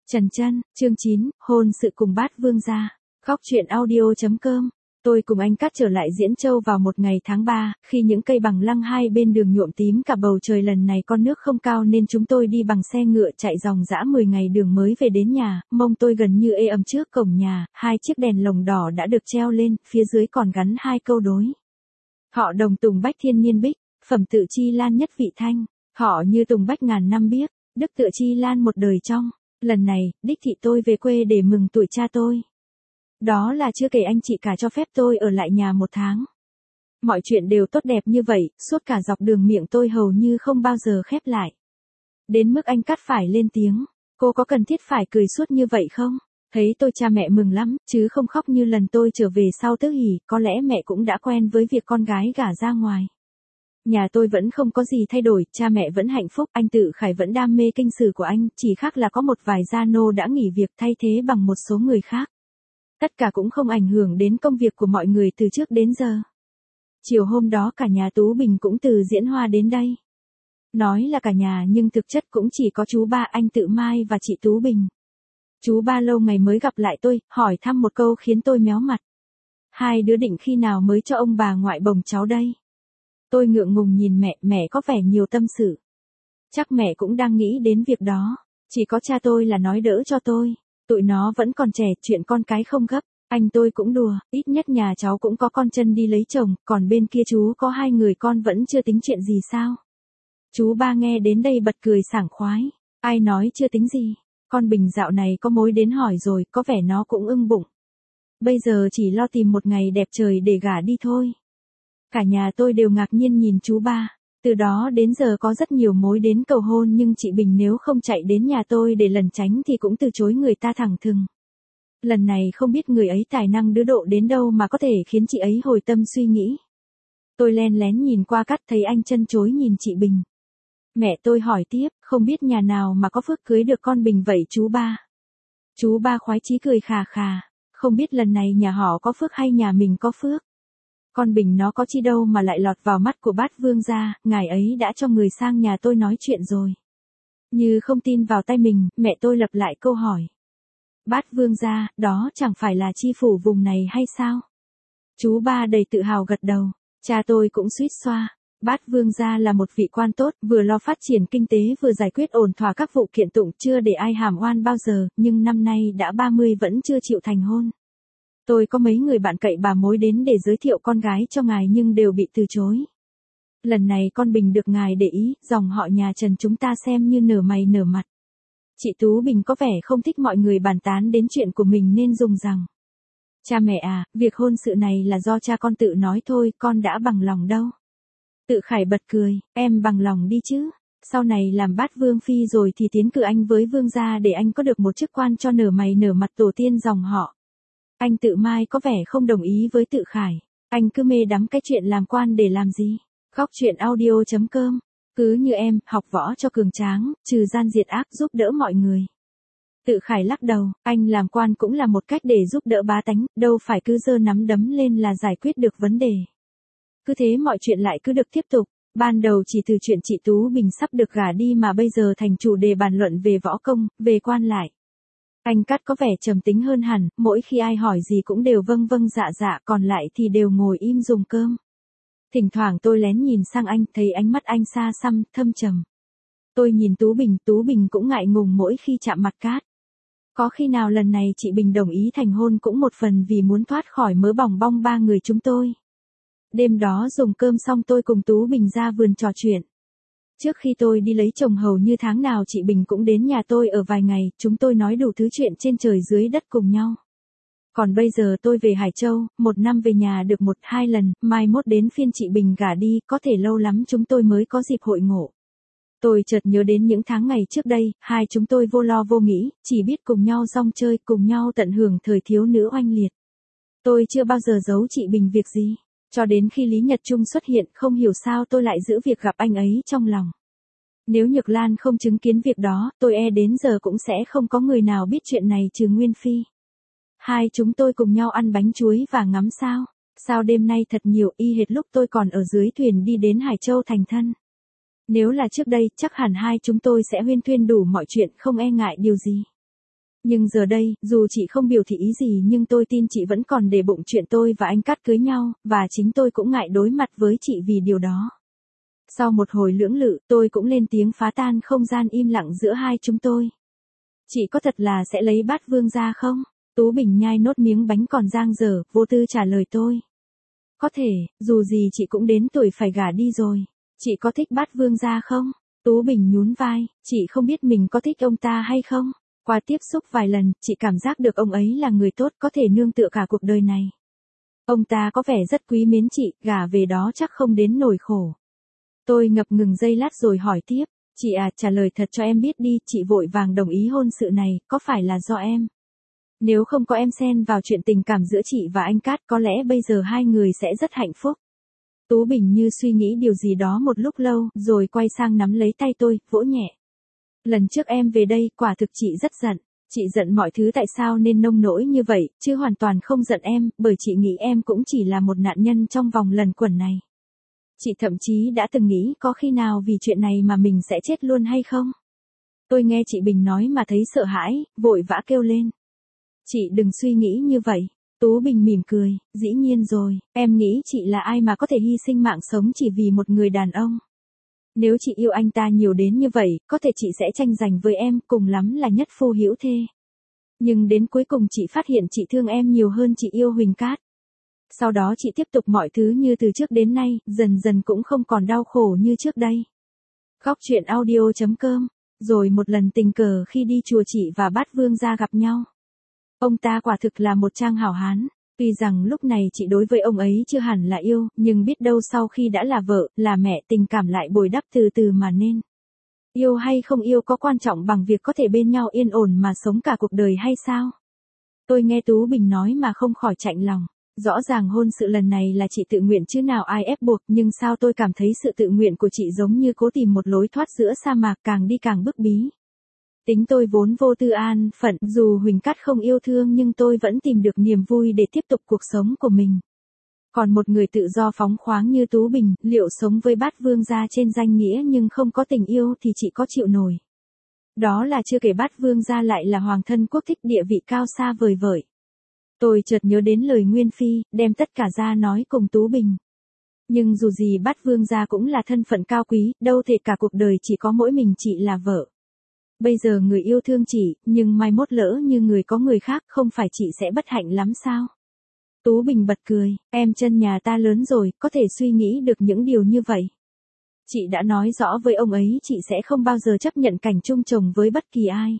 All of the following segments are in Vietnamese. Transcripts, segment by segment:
Trần Chân, chương 9, hôn sự cùng Bát Vương gia. Góc truyện audio.com. Tôi cùng anh Cát trở lại Diễn Châu vào một ngày tháng 3, khi những cây bằng lăng hai bên đường nhuộm tím cả bầu trời. Lần này con nước không cao nên chúng tôi đi bằng xe ngựa chạy dòng dã 10 ngày đường mới về đến nhà. Mông tôi gần như ê ẩm trước cổng nhà, hai chiếc đèn lồng đỏ đã được treo lên, phía dưới còn gắn hai câu đối. Họ đồng Tùng Bách thiên niên bích, phẩm tự chi lan nhất vị thanh, họ như Tùng Bách ngàn năm biếc, đức tựa chi lan một đời trong. Lần này, đích thị tôi về quê để mừng tuổi cha tôi. Đó là chưa kể anh chị cả cho phép tôi ở lại nhà 1 tháng. Mọi chuyện đều tốt đẹp như vậy, suốt cả dọc đường miệng tôi hầu như không bao giờ khép lại. Đến mức anh Cát phải lên tiếng, cô có cần thiết phải cười suốt như vậy không? Thấy tôi cha mẹ mừng lắm, chứ không khóc như lần tôi trở về sau tứ hỷ, có lẽ mẹ cũng đã quen với việc con gái gả ra ngoài. Nhà tôi vẫn không có gì thay đổi, cha mẹ vẫn hạnh phúc, anh Tự Khải vẫn đam mê kinh sử của anh, chỉ khác là có một vài gia nô đã nghỉ việc thay thế bằng một số người khác. Tất cả cũng không ảnh hưởng đến công việc của mọi người từ trước đến giờ. Chiều hôm đó cả nhà Tú Bình cũng từ Diễn Hoa đến đây. Nói là cả nhà nhưng thực chất cũng chỉ có chú ba, anh Tự Mai và chị Tú Bình. Chú ba lâu ngày mới gặp lại tôi, hỏi thăm một câu khiến tôi méo mặt. Hai đứa định khi nào mới cho ông bà ngoại bồng cháu đây? Tôi ngượng ngùng nhìn mẹ có vẻ nhiều tâm sự. Chắc mẹ cũng đang nghĩ đến việc đó, chỉ có cha tôi là nói đỡ cho tôi. Tụi nó vẫn còn trẻ, chuyện con cái không gấp. Anh tôi cũng đùa, ít nhất nhà cháu cũng có con Chân đi lấy chồng, còn bên kia chú có 2 người con vẫn chưa tính chuyện gì sao? Chú ba nghe đến đây bật cười sảng khoái. Ai nói chưa tính gì? Con Bình dạo này có mối đến hỏi rồi, có vẻ nó cũng ưng bụng. Bây giờ chỉ lo tìm một ngày đẹp trời để gả đi thôi. Cả nhà tôi đều ngạc nhiên nhìn chú ba. Từ đó đến giờ có rất nhiều mối đến cầu hôn nhưng chị Bình nếu không chạy đến nhà tôi để lẩn tránh thì cũng từ chối người ta thẳng thừng. Lần này không biết người ấy tài năng đứa độ đến đâu mà có thể khiến chị ấy hồi tâm suy nghĩ. Tôi len lén nhìn qua Cát thấy anh Chân chối nhìn chị Bình. Mẹ tôi hỏi tiếp, không biết nhà nào mà có phước cưới được con Bình vậy chú ba? Chú ba khoái chí cười khà khà, không biết lần này nhà họ có phước hay nhà mình có phước. Con Bình nó có chi đâu mà lại lọt vào mắt của Bát Vương gia, ngài ấy đã cho người sang nhà tôi nói chuyện rồi. Như không tin vào tay mình, mẹ tôi lặp lại câu hỏi. Bát Vương gia, đó chẳng phải là chi phủ vùng này hay sao? Chú ba đầy tự hào gật đầu, cha tôi cũng suýt xoa. Bát Vương gia là một vị quan tốt, vừa lo phát triển kinh tế vừa giải quyết ổn thỏa các vụ kiện tụng, chưa để ai hàm oan bao giờ, nhưng năm nay đã 30 vẫn chưa chịu thành hôn. Tôi có mấy người bạn cậy bà mối đến để giới thiệu con gái cho ngài nhưng đều bị từ chối. Lần này con Bình được ngài để ý, dòng họ nhà Trần chúng ta xem như nở mày nở mặt. Chị Tú Bình có vẻ không thích mọi người bàn tán đến chuyện của mình nên dùng rằng. Cha mẹ à, việc hôn sự này là do cha con tự nói thôi, con đã bằng lòng đâu. Tự Khải bật cười, em bằng lòng đi chứ. Sau này làm Bát Vương phi rồi thì tiến cử anh với Vương gia để anh có được một chức quan cho nở mày nở mặt tổ tiên dòng họ. Anh Tự Mai có vẻ không đồng ý với Tự Khải. Anh cứ mê đắm cái chuyện làm quan để làm gì? Góc truyện audio.com. Cứ như em, học võ cho cường tráng, trừ gian diệt ác, giúp đỡ mọi người. Tự Khải lắc đầu, anh làm quan cũng là một cách để giúp đỡ bá tánh, đâu phải cứ giơ nắm đấm lên là giải quyết được vấn đề. Cứ thế mọi chuyện lại cứ được tiếp tục. Ban đầu chỉ từ chuyện chị Tú Bình sắp được gả đi mà bây giờ thành chủ đề bàn luận về võ công, về quan lại. Anh Cát có vẻ trầm tính hơn hẳn, mỗi khi ai hỏi gì cũng đều vâng vâng dạ dạ, còn lại thì đều ngồi im dùng cơm. Thỉnh thoảng tôi lén nhìn sang anh, thấy ánh mắt anh xa xăm, thâm trầm. Tôi nhìn Tú Bình cũng ngại ngùng mỗi khi chạm mặt Cát. Có khi nào lần này chị Bình đồng ý thành hôn cũng một phần vì muốn thoát khỏi mớ bòng bong 3 người chúng tôi. Đêm đó dùng cơm xong tôi cùng Tú Bình ra vườn trò chuyện. Trước khi tôi đi lấy chồng hầu như tháng nào chị Bình cũng đến nhà tôi ở vài ngày, chúng tôi nói đủ thứ chuyện trên trời dưới đất cùng nhau. Còn bây giờ tôi về Hải Châu, 1 năm về nhà được 1-2 lần, mai mốt đến phiên chị Bình gả đi, có thể lâu lắm chúng tôi mới có dịp hội ngộ. Tôi chợt nhớ đến những tháng ngày trước đây, hai chúng tôi vô lo vô nghĩ, chỉ biết cùng nhau rong chơi, cùng nhau tận hưởng thời thiếu nữ oanh liệt. Tôi chưa bao giờ giấu chị Bình việc gì. Cho đến khi Lý Nhật Trung xuất hiện, không hiểu sao tôi lại giữ việc gặp anh ấy trong lòng. Nếu Nhược Lan không chứng kiến việc đó, tôi đến giờ cũng sẽ không có người nào biết chuyện này trừ Nguyên Phi. Hai chúng tôi cùng nhau ăn bánh chuối và ngắm sao. Sao đêm nay thật nhiều, y hệt lúc tôi còn ở dưới thuyền đi đến Hải Châu thành thân. Nếu là trước đây, chắc hẳn hai chúng tôi sẽ huyên thuyên đủ mọi chuyện, không e ngại điều gì. Nhưng giờ đây, dù chị không biểu thị ý gì nhưng tôi tin chị vẫn còn để bụng chuyện tôi và anh Cát cưới nhau, và chính tôi cũng ngại đối mặt với chị vì điều đó. Sau một hồi lưỡng lự, tôi cũng lên tiếng phá tan không gian im lặng giữa hai chúng tôi. Chị có thật là sẽ lấy Bát Vương ra không? Tú Bình nhai nốt miếng bánh còn dang dở, vô tư trả lời tôi. Có thể, dù gì chị cũng đến tuổi phải gả đi rồi. Chị có thích Bát Vương ra không? Tú Bình nhún vai, chị không biết mình có thích ông ta hay không. Qua tiếp xúc vài lần, chị cảm giác được ông ấy là người tốt có thể nương tựa cả cuộc đời này. Ông ta có vẻ rất quý mến chị, gả về đó chắc không đến nỗi khổ. Tôi ngập ngừng giây lát rồi hỏi tiếp, chị à, trả lời thật cho em biết đi, chị vội vàng đồng ý hôn sự này, có phải là do em? Nếu không có em xen vào chuyện tình cảm giữa chị và anh Cát, có lẽ bây giờ hai người sẽ rất hạnh phúc. Tú Bình như suy nghĩ điều gì đó một lúc lâu, rồi quay sang nắm lấy tay tôi, vỗ nhẹ. Lần trước em về đây, quả thực chị rất giận. Chị giận mọi thứ tại sao nên nông nỗi như vậy, chứ hoàn toàn không giận em, bởi chị nghĩ em cũng chỉ là một nạn nhân trong vòng luẩn quẩn này. Chị thậm chí đã từng nghĩ có khi nào vì chuyện này mà mình sẽ chết luôn hay không? Tôi nghe chị Bình nói mà thấy sợ hãi, vội vã kêu lên. Chị đừng suy nghĩ như vậy. Tú Bình mỉm cười, dĩ nhiên rồi, em nghĩ chị là ai mà có thể hy sinh mạng sống chỉ vì một người đàn ông. Nếu chị yêu anh ta nhiều đến như vậy, có thể chị sẽ tranh giành với em, cùng lắm là nhất phu hữu thê. Nhưng đến cuối cùng chị phát hiện chị thương em nhiều hơn chị yêu Huỳnh Cát. Sau đó chị tiếp tục mọi thứ như từ trước đến nay, dần dần cũng không còn đau khổ như trước đây. Góc truyện audio.com. Rồi một lần tình cờ khi đi chùa chị và Bát Vương ra gặp nhau. Ông ta quả thực là một trang hảo hán. Tuy rằng lúc này chị đối với ông ấy chưa hẳn là yêu, nhưng biết đâu sau khi đã là vợ, là mẹ, tình cảm lại bồi đắp từ từ mà nên. Yêu hay không yêu có quan trọng bằng việc có thể bên nhau yên ổn mà sống cả cuộc đời hay sao? Tôi nghe Tú Bình nói mà không khỏi chạnh lòng. Rõ ràng hôn sự lần này là chị tự nguyện chứ nào ai ép buộc, nhưng sao tôi cảm thấy sự tự nguyện của chị giống như cố tìm một lối thoát giữa sa mạc, càng đi càng bức bí. Tính tôi vốn vô tư an phận, dù Huỳnh Cát không yêu thương nhưng tôi vẫn tìm được niềm vui để tiếp tục cuộc sống của mình. Còn một người tự do phóng khoáng như Tú Bình, liệu sống với Bát Vương gia trên danh nghĩa nhưng không có tình yêu thì chị có chịu nổi. Đó là chưa kể Bát Vương gia lại là hoàng thân quốc thích, địa vị cao xa vời vợi. Tôi chợt nhớ đến lời Nguyên Phi, đem tất cả ra nói cùng Tú Bình. Nhưng dù gì Bát Vương gia cũng là thân phận cao quý, đâu thể cả cuộc đời chỉ có mỗi mình chị là vợ. Bây giờ người yêu thương chị, nhưng mai mốt lỡ như người có người khác, không phải chị sẽ bất hạnh lắm sao? Tú Bình bật cười, em chân nhà ta lớn rồi, có thể suy nghĩ được những điều như vậy. Chị đã nói rõ với ông ấy chị sẽ không bao giờ chấp nhận cảnh chung chồng với bất kỳ ai.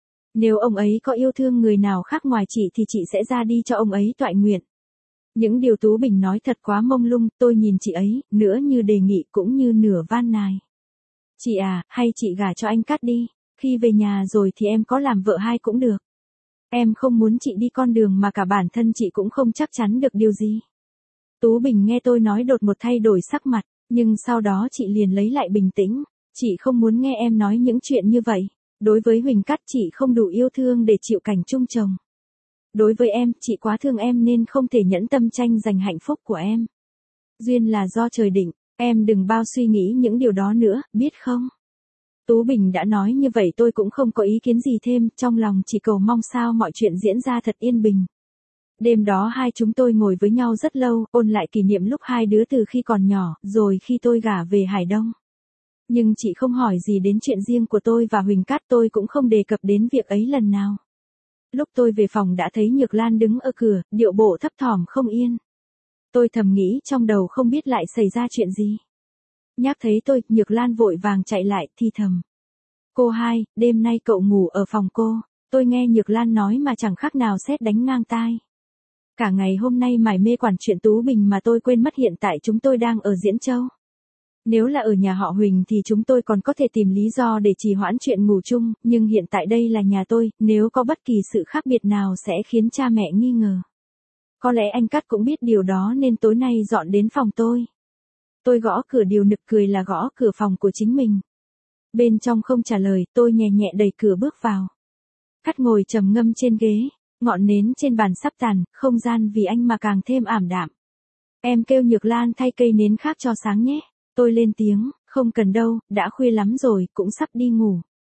Nếu ông ấy có yêu thương người nào khác ngoài chị thì chị sẽ ra đi cho ông ấy toại nguyện. Những điều Tú Bình nói thật quá mông lung, tôi nhìn chị ấy, nửa như đề nghị cũng như nửa van nài. Chị à, hay chị gả cho anh Cát đi, khi về nhà rồi thì em có làm vợ hai cũng được. Em không muốn chị đi con đường mà cả bản thân chị cũng không chắc chắn được điều gì. Tú Bình nghe tôi nói đột một thay đổi sắc mặt, nhưng sau đó chị liền lấy lại bình tĩnh. Chị không muốn nghe em nói những chuyện như vậy. Đối với Huỳnh Cát chị không đủ yêu thương để chịu cảnh chung chồng. Đối với em, chị quá thương em nên không thể nhẫn tâm tranh giành hạnh phúc của em. Duyên là do trời định, em đừng bao suy nghĩ những điều đó nữa, biết không? Tú Bình đã nói như vậy tôi cũng không có ý kiến gì thêm, trong lòng chỉ cầu mong sao mọi chuyện diễn ra thật yên bình. Đêm đó hai chúng tôi ngồi với nhau rất lâu, ôn lại kỷ niệm lúc hai đứa từ khi còn nhỏ, rồi khi tôi gả về Hải Đông. Nhưng chị không hỏi gì đến chuyện riêng của tôi và Huỳnh Cát, tôi cũng không đề cập đến việc ấy lần nào. Lúc tôi về phòng đã thấy Nhược Lan đứng ở cửa, điệu bộ thấp thỏm không yên. Tôi thầm nghĩ trong đầu không biết lại xảy ra chuyện gì. Nhắc thấy tôi, Nhược Lan vội vàng chạy lại, thì thầm. Cô hai, đêm nay cậu ngủ ở phòng cô. Tôi nghe Nhược Lan nói mà chẳng khác nào sét đánh ngang tai. Cả ngày hôm nay mải mê quản chuyện Tú Bình mà tôi quên mất hiện tại chúng tôi đang ở Diễn Châu. Nếu là ở nhà họ Huỳnh thì chúng tôi còn có thể tìm lý do để trì hoãn chuyện ngủ chung, nhưng hiện tại đây là nhà tôi, nếu có bất kỳ sự khác biệt nào sẽ khiến cha mẹ nghi ngờ. Có lẽ anh Cát cũng biết điều đó nên tối nay dọn đến phòng tôi. Tôi gõ cửa, điều nực cười là gõ cửa phòng của chính mình. Bên trong không trả lời, tôi nhẹ nhẹ đẩy cửa bước vào. Cát ngồi trầm ngâm trên ghế, ngọn nến trên bàn sắp tàn, không gian vì anh mà càng thêm ảm đạm. Em kêu Nhược Lan thay cây nến khác cho sáng nhé. Tôi lên tiếng, không cần đâu, đã khuya lắm rồi, cũng sắp đi ngủ.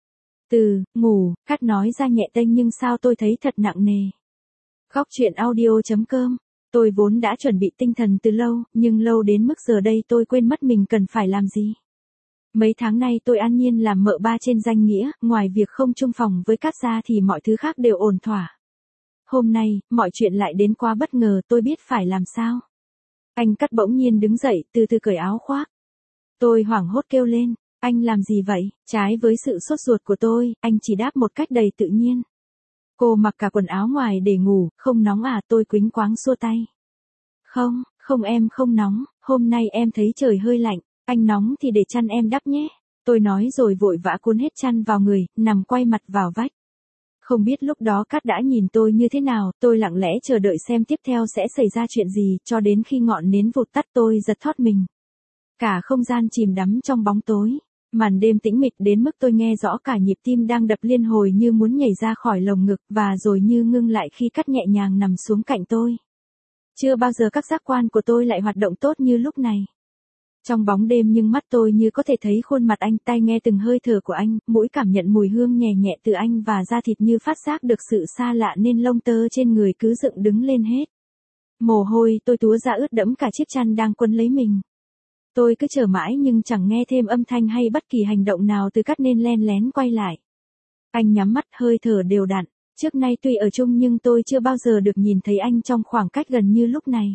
Ngủ, Cát nói ra nhẹ tênh nhưng sao tôi thấy thật nặng nề. Góc chuyện audio.com. Tôi vốn đã chuẩn bị tinh thần từ lâu, nhưng lâu đến mức giờ đây tôi quên mất mình cần phải làm gì. Mấy tháng nay tôi an nhiên làm mợ ba trên danh nghĩa, ngoài việc không chung phòng với Cát ra thì mọi thứ khác đều ổn thỏa. Hôm nay, mọi chuyện lại đến quá bất ngờ, tôi biết phải làm sao. Anh Cát bỗng nhiên đứng dậy, từ từ cởi áo khoác. Tôi hoảng hốt kêu lên, anh làm gì vậy? Trái với sự sốt ruột của tôi, anh chỉ đáp một cách đầy tự nhiên. Cô mặc cả quần áo ngoài để ngủ, không nóng à? Tôi quĩnh quáng xua tay. Không em không nóng, hôm nay em thấy trời hơi lạnh, anh nóng thì để chăn em đắp nhé. Tôi nói rồi vội vã cuốn hết chăn vào người, nằm quay mặt vào vách. Không biết lúc đó Cát đã nhìn tôi như thế nào, tôi lặng lẽ chờ đợi xem tiếp theo sẽ xảy ra chuyện gì, cho đến khi ngọn nến vụt tắt tôi giật thót mình. Cả không gian chìm đắm trong bóng tối. Màn đêm tĩnh mịch đến mức tôi nghe rõ cả nhịp tim đang đập liên hồi như muốn nhảy ra khỏi lồng ngực và rồi như ngưng lại khi Cát nhẹ nhàng nằm xuống cạnh tôi. Chưa bao giờ các giác quan của tôi lại hoạt động tốt như lúc này. Trong bóng đêm nhưng mắt tôi như có thể thấy khuôn mặt anh, tai nghe từng hơi thở của anh, mũi cảm nhận mùi hương nhẹ nhẹ từ anh và da thịt như phát giác được sự xa lạ nên lông tơ trên người cứ dựng đứng lên hết. Mồ hôi tôi túa ra ướt đẫm cả chiếc chăn đang quấn lấy mình. Tôi cứ chờ mãi nhưng chẳng nghe thêm âm thanh hay bất kỳ hành động nào từ Cát nên len lén quay lại. Anh nhắm mắt hơi thở đều đặn, trước nay tuy ở chung nhưng tôi chưa bao giờ được nhìn thấy anh trong khoảng cách gần như lúc này.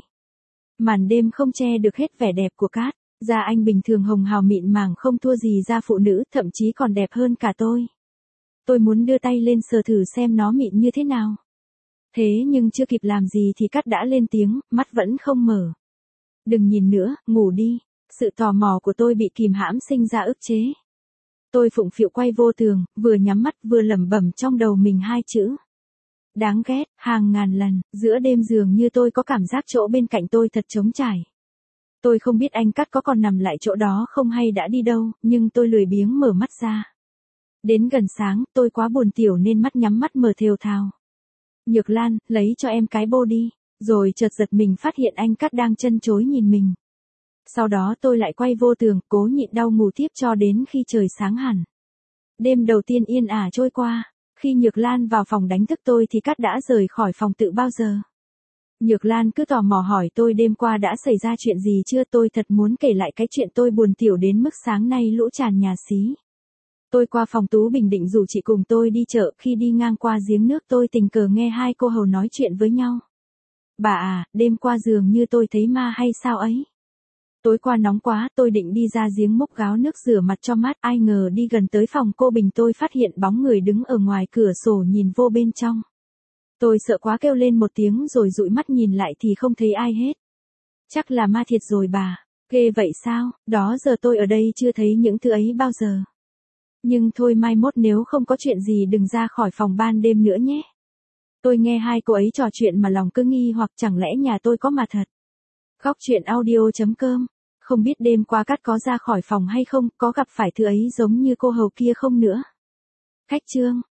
Màn đêm không che được hết vẻ đẹp của Cát, da anh bình thường hồng hào mịn màng không thua gì da phụ nữ, thậm chí còn đẹp hơn cả tôi. Tôi muốn đưa tay lên sờ thử xem nó mịn như thế nào. Thế nhưng chưa kịp làm gì thì Cát đã lên tiếng, mắt vẫn không mở. Đừng nhìn nữa, ngủ đi. Sự tò mò của tôi bị kìm hãm sinh ra ức chế. Tôi phụng phịu quay vô tường, vừa nhắm mắt vừa lẩm bẩm trong đầu mình hai chữ. Đáng ghét, hàng ngàn lần, giữa đêm dường như tôi có cảm giác chỗ bên cạnh tôi thật trống trải. Tôi không biết anh Cát có còn nằm lại chỗ đó không hay đã đi đâu, nhưng tôi lười biếng mở mắt ra. Đến gần sáng, tôi quá buồn tiểu nên mắt nhắm mắt mở thều thào. Nhược Lan, lấy cho em cái bô đi. Rồi chợt giật mình phát hiện anh Cát đang chân chối nhìn mình. Sau đó tôi lại quay vô tường, cố nhịn đau ngủ tiếp cho đến khi trời sáng hẳn. Đêm đầu tiên yên ả trôi qua, khi Nhược Lan vào phòng đánh thức tôi thì Cát đã rời khỏi phòng tự bao giờ. Nhược Lan cứ tò mò hỏi tôi đêm qua đã xảy ra chuyện gì chưa, tôi thật muốn kể lại cái chuyện tôi buồn tiểu đến mức sáng nay lũ tràn nhà xí. Tôi qua phòng Tú Bình định rủ chị cùng tôi đi chợ, khi đi ngang qua giếng nước tôi tình cờ nghe hai cô hầu nói chuyện với nhau. Bà à, đêm qua dường như tôi thấy ma hay sao ấy. Tối qua nóng quá, tôi định đi ra giếng múc gáo nước rửa mặt cho mát, ai ngờ đi gần tới phòng cô Bình tôi phát hiện bóng người đứng ở ngoài cửa sổ nhìn vô bên trong. Tôi sợ quá kêu lên một tiếng rồi dụi mắt nhìn lại thì không thấy ai hết. Chắc là ma thiệt rồi bà. Ghê vậy sao, đó giờ tôi ở đây chưa thấy những thứ ấy bao giờ. Nhưng thôi mai mốt nếu không có chuyện gì đừng ra khỏi phòng ban đêm nữa nhé. Tôi nghe hai cô ấy trò chuyện mà lòng cứ nghi hoặc chẳng lẽ nhà tôi có ma thật. Góc chuyện audio.com. Không biết đêm qua Cát có ra khỏi phòng hay không, có gặp phải thứ ấy giống như cô hầu kia không nữa. Khách chương.